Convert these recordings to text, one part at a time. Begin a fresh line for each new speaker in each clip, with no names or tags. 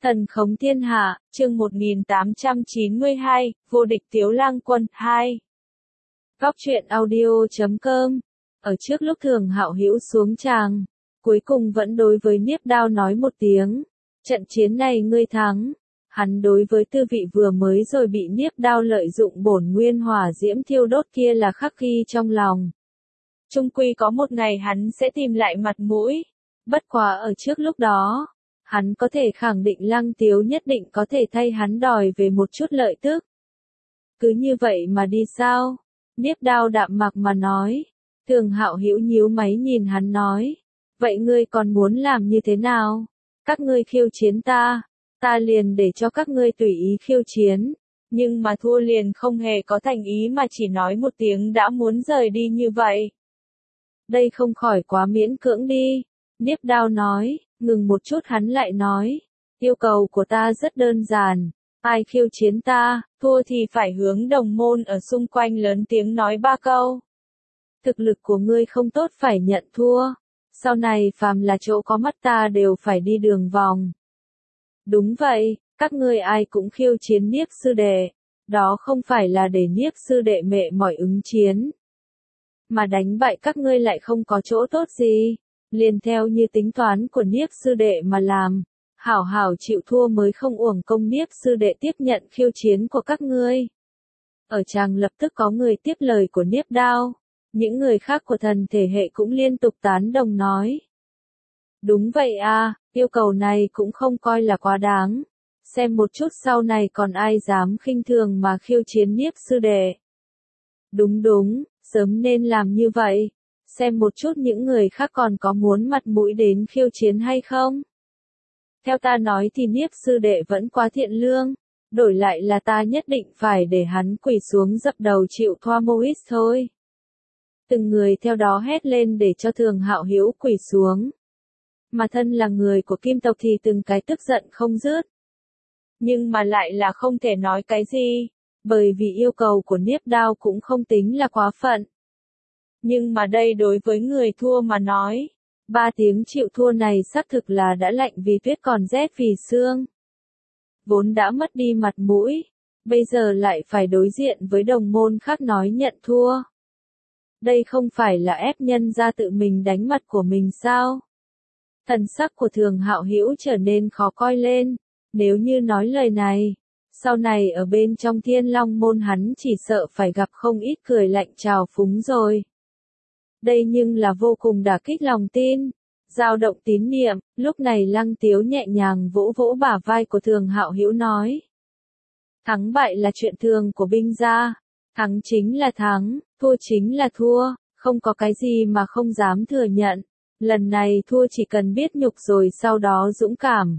Thần khống thiên hạ, chương 1892, vô địch Tiếu Lang Quân 2. Góc truyện audio.com. Ở trước lúc Thường Hạo Hữu xuống tràng, cuối cùng vẫn đối với Niếp Đao nói một tiếng, trận chiến này ngươi thắng. Hắn đối với tư vị vừa mới rồi bị Niếp Đao lợi dụng bổn nguyên hỏa diễm thiêu đốt kia là khắc ghi trong lòng. Chung quy có một ngày hắn sẽ tìm lại mặt mũi. Bất quá ở trước lúc đó, hắn có thể khẳng định Lăng Tiếu nhất định có thể thay hắn đòi về một chút lợi tức. Cứ như vậy mà đi sao? Niếp Đao đạm mạc mà nói. Thường Hạo Hữu nhíu máy nhìn hắn nói. Vậy ngươi còn muốn làm như thế nào? Các ngươi khiêu chiến ta, ta liền để cho các ngươi tùy ý khiêu chiến. Nhưng mà thua liền không hề có thành ý mà chỉ nói một tiếng đã muốn rời đi như vậy. Đây không khỏi quá miễn cưỡng đi. Niếp Đao nói, ngừng một chút hắn lại nói. Yêu cầu của ta rất đơn giản. Ai khiêu chiến ta, thua thì phải hướng đồng môn ở xung quanh lớn tiếng nói 3 câu. Thực lực của ngươi không tốt phải nhận thua. Sau này phàm là chỗ có mắt ta đều phải đi đường vòng. Đúng vậy, các ngươi ai cũng khiêu chiến Niếp sư đệ. Đó không phải là để Niếp sư đệ mệt mỏi ứng chiến. Mà đánh bại các ngươi lại không có chỗ tốt gì. Liền theo như tính toán của Niếp sư đệ mà làm. Hảo hảo chịu thua mới không uổng công Niếp sư đệ tiếp nhận khiêu chiến của các ngươi. Ở tràng lập tức có người tiếp lời của Niếp Đao. Những người khác của thần thể hệ cũng liên tục tán đồng nói. Đúng vậy à, yêu cầu này cũng không coi là quá đáng. Xem một chút sau này còn ai dám khinh thường mà khiêu chiến Niếp sư đệ. Đúng, sớm nên làm như vậy. Xem một chút những người khác còn có muốn mặt mũi đến khiêu chiến hay không. Theo ta nói thì Niếp sư đệ vẫn quá thiện lương. Đổi lại là ta nhất định phải để hắn quỳ xuống dập đầu chịu thoa Mois thôi. Từng người theo đó hét lên để cho Thường Hạo Hữu quỳ xuống. Mà thân là người của Kim tộc thì từng cái tức giận không dứt. Nhưng mà lại là không thể nói cái gì. Bởi vì yêu cầu của Niếp Đao cũng không tính là quá phận. Nhưng mà đây đối với người thua mà nói. 3 tiếng chịu thua này xác thực là đã lạnh vì tuyết còn rét vì xương. Vốn đã mất đi mặt mũi. Bây giờ lại phải đối diện với đồng môn khác nói nhận thua. Đây không phải là ép nhân ra tự mình đánh mặt của mình sao? Thần sắc của Thường Hạo Hữu trở nên khó coi lên. Nếu như nói lời này, sau này ở bên trong Thiên Long môn hắn chỉ sợ phải gặp không ít cười lạnh trào phúng rồi. Đây nhưng là vô cùng đả kích lòng tin, dao động tín niệm. Lúc này Lăng Tiếu nhẹ nhàng vỗ vỗ bả vai của Thường Hạo Hữu nói. Thắng bại là chuyện thường của binh gia. Thắng chính là thắng, thua chính là thua, không có cái gì mà không dám thừa nhận. Lần này thua chỉ cần biết nhục rồi sau đó dũng cảm.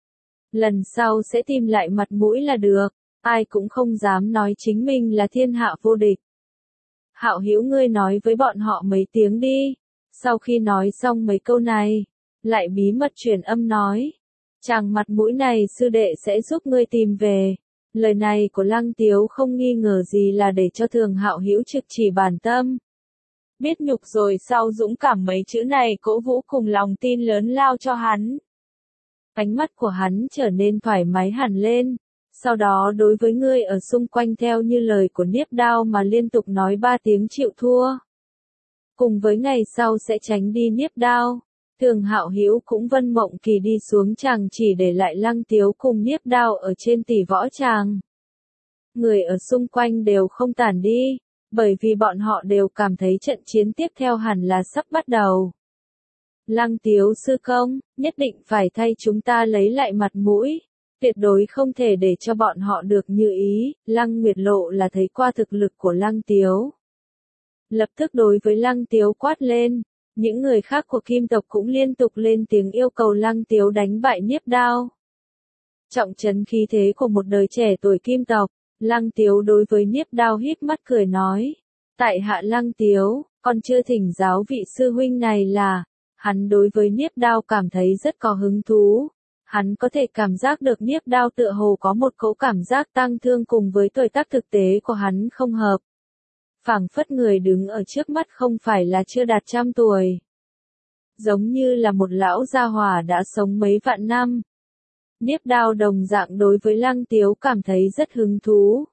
Lần sau sẽ tìm lại mặt mũi là được, ai cũng không dám nói chính mình là thiên hạ vô địch. Hạo Hữu ngươi nói với bọn họ mấy tiếng đi. Sau khi nói xong mấy câu này, lại bí mật truyền âm nói. Chàng mặt mũi này sư đệ sẽ giúp ngươi tìm về. Lời này của Lăng Tiếu không nghi ngờ gì là để cho Thường Hạo Hữu trực chỉ bản tâm. Biết nhục rồi sau dũng cảm mấy chữ này cổ vũ cùng lòng tin lớn lao cho hắn. Ánh mắt của hắn trở nên thoải mái hẳn lên. Sau đó đối với ngươi ở xung quanh theo như lời của Niếp Đao mà liên tục nói 3 tiếng chịu thua. Cùng với ngày sau sẽ tránh đi Niếp Đao. Thường Hạo Hữu cũng vân mộng kỳ đi xuống tràng chỉ để lại Lăng Tiếu cùng Niếp Đao ở trên tỷ võ tràng. Người ở xung quanh đều không tản đi, bởi vì bọn họ đều cảm thấy trận chiến tiếp theo hẳn là sắp bắt đầu. Lăng Tiếu sư công, nhất định phải thay chúng ta lấy lại mặt mũi. Tuyệt đối không thể để cho bọn họ được như ý. Lăng Nguyệt Lộ là thấy qua thực lực của Lăng Tiếu. Lập tức đối với Lăng Tiếu quát lên. Những người khác của Kim tộc cũng liên tục lên tiếng yêu cầu Lăng Tiếu đánh bại Niếp Đao. Trọng trấn khí thế của một đời trẻ tuổi Kim tộc, Lăng Tiếu đối với Niếp Đao híp mắt cười nói. Tại hạ Lăng Tiếu, còn chưa thỉnh giáo vị sư huynh này là. Hắn đối với Niếp Đao cảm thấy rất có hứng thú. Hắn có thể cảm giác được Niếp Đao tựa hồ có một cỗ cảm giác tang thương cùng với tuổi tác thực tế của hắn không hợp. Phảng phất người đứng ở trước mắt không phải là chưa đạt 100 tuổi. Giống như là một lão gia hỏa đã sống mấy vạn năm. Niếp Đao đồng dạng đối với Lăng Tiếu cảm thấy rất hứng thú.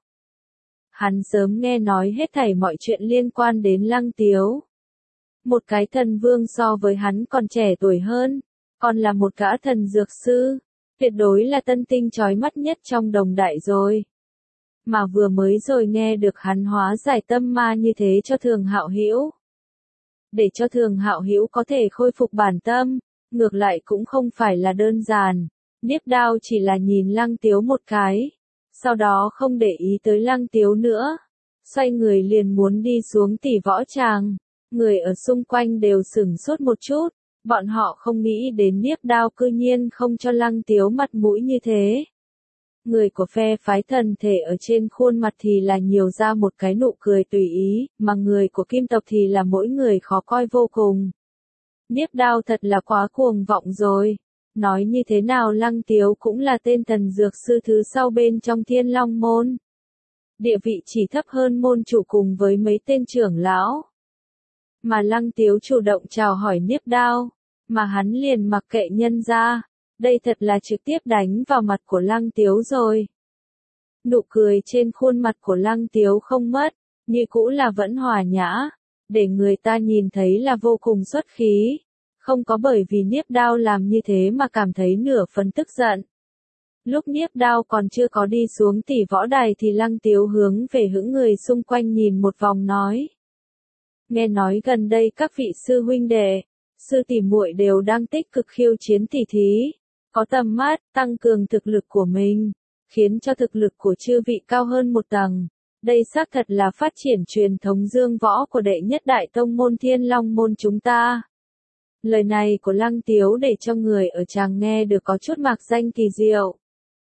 Hắn sớm nghe nói hết thảy mọi chuyện liên quan đến Lăng Tiếu. Một cái thần vương so với hắn còn trẻ tuổi hơn, còn là một gã thần dược sư, tuyệt đối là tân tinh chói mắt nhất trong đồng đại rồi. Mà vừa mới rồi nghe được hắn hóa giải tâm ma như thế cho Thường Hạo Hữu. Để cho Thường Hạo Hữu có thể khôi phục bản tâm, ngược lại cũng không phải là đơn giản. Niếp Đao chỉ là nhìn Lăng Tiếu một cái, sau đó không để ý tới Lăng Tiếu nữa, xoay người liền muốn đi xuống tỷ võ tràng. Người ở xung quanh đều sửng sốt một chút, bọn họ không nghĩ đến Niếp Đao cư nhiên không cho Lăng Tiếu mặt mũi như thế. Người của phe phái thần thể ở trên khuôn mặt thì là nhiều ra một cái nụ cười tùy ý, mà người của kim tộc thì là mỗi người khó coi vô cùng. Niếp Đao thật là quá cuồng vọng rồi. Nói như thế nào Lăng Tiếu cũng là tên thần dược sư thứ sau bên trong Thiên Long môn. Địa vị chỉ thấp hơn môn chủ cùng với mấy tên trưởng lão. Mà Lăng Tiếu chủ động chào hỏi Niếp Đao, mà hắn liền mặc kệ nhân ra. Đây thật là trực tiếp đánh vào mặt của Lăng Tiếu rồi. Nụ cười trên khuôn mặt của Lăng Tiếu không mất, như cũ là vẫn hòa nhã, để người ta nhìn thấy là vô cùng xuất khí. Không có bởi vì Niếp Đao làm như thế mà cảm thấy nửa phần tức giận. Lúc Niếp Đao còn chưa có đi xuống tỷ võ đài thì Lăng Tiếu hướng về những người xung quanh nhìn một vòng nói. Nghe nói gần đây các vị sư huynh đệ, sư tỷ muội đều đang tích cực khiêu chiến tỉ thí, có tầm mắt, tăng cường thực lực của mình, khiến cho thực lực của chư vị cao hơn một tầng. Đây xác thật là phát triển truyền thống dương võ của đệ nhất đại tông môn Thiên Long môn chúng ta. Lời này của Lăng Tiếu để cho người ở tràng nghe được có chút mạc danh kỳ diệu.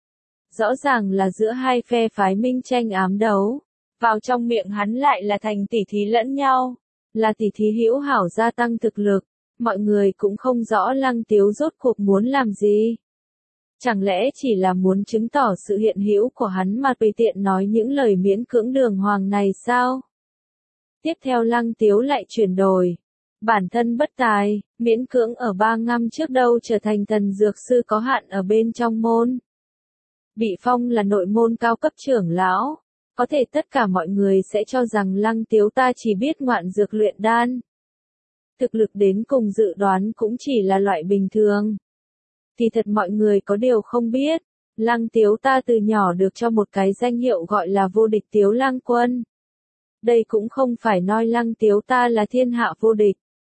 Rõ ràng là giữa hai phe phái minh tranh ám đấu, vào trong miệng hắn lại là thành tỉ thí lẫn nhau, là tỉ thí hữu hảo gia tăng thực lực, mọi người cũng không rõ Lăng Tiếu rốt cuộc muốn làm gì. Chẳng lẽ chỉ là muốn chứng tỏ sự hiện hữu của hắn mà tùy tiện nói những lời miễn cưỡng đường hoàng này sao? Tiếp theo Lăng Tiếu lại chuyển đổi. Bản thân bất tài, miễn cưỡng ở 3 năm trước đâu trở thành thần dược sư có hạn ở bên trong môn. Bị phong là nội môn cao cấp trưởng lão, có thể tất cả mọi người sẽ cho rằng Lăng Tiếu ta chỉ biết ngoạn dược luyện đan. Thực lực đến cùng dự đoán cũng chỉ là loại bình thường. Thì thật mọi người có điều không biết, Lăng Tiếu ta từ nhỏ được cho một cái danh hiệu gọi là vô địch Tiếu Lang Quân. Đây cũng không phải nói Lăng Tiếu ta là thiên hạ vô địch,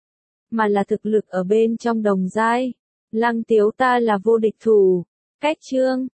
mà là thực lực ở bên trong đồng giai. Lăng Tiếu ta là vô địch thủ. Cách chương